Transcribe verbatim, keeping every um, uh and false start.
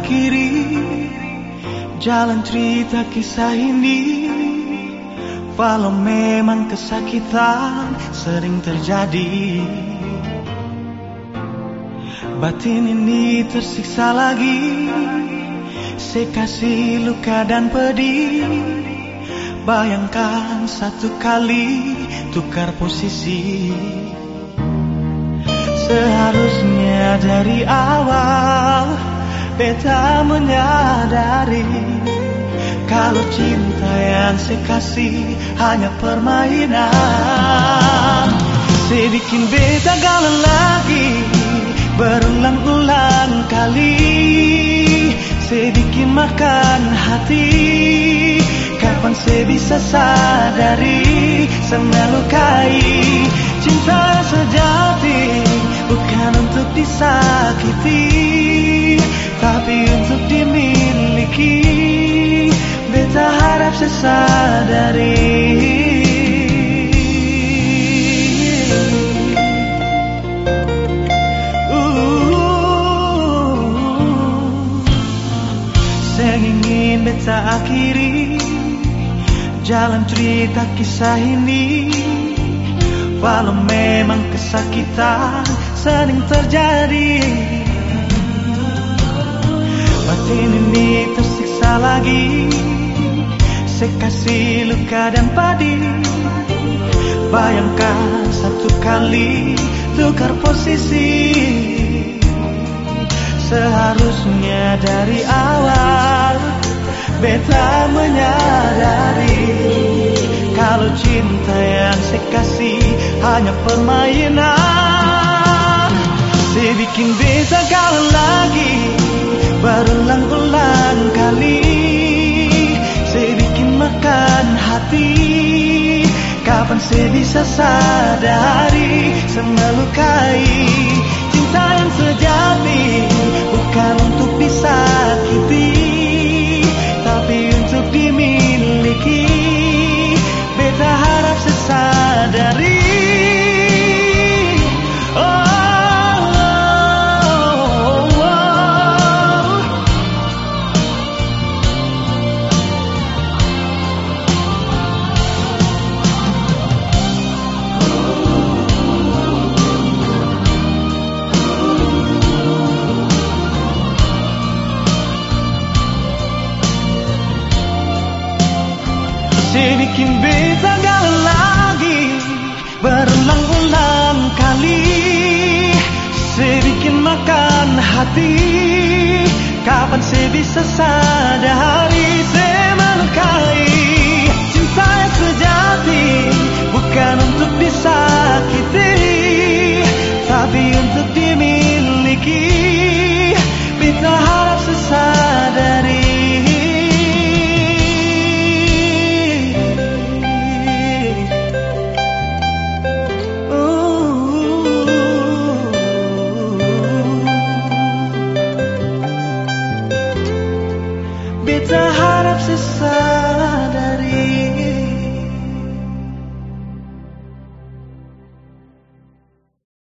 akhiri jalan cerita kisah ini. Walau memang kesakitan sering terjadi, batin ini tersiksa lagi. Saya kasih luka dan pedih. Bayangkan satu kali tukar posisi. Seharusnya dari awal beta menyadari kalau cinta yang saya kasih hanya permainan. Saya bikin beta galau lagi berulang-ulang kali. Saya bikin makan hati. Kapan saya bisa sadari saya melukai. Cinta sejati bukan untuk disakiti, tapi untuk dimiliki. Beta harap saya sadari. Saya ingin beta akhiri jalan cerita kisah ini. Walau memang kesakitan sering terjadi, batin ini tersiksa lagi. Saya kasih luka dan pedih. Bayangkan satu kali tukar posisi. Seharusnya dari awal beta menyadari kalau cinta yang saya kasih hanya permainan. Saya bikin beta galau lagi berulang-ulang kali. Saya bikin makan hati. Kapan saya bisa sadari saya melukai. Cinta yang sejati bukan untuk disakiti, tapi untuk dimiliki. Beta harap saya sadari. Oh, oh, oh, oh. Saya bikin beta galau lagi berulang-ulang kali. Saya bikin makan hati. Kapan saya bisa sadari saya melukai.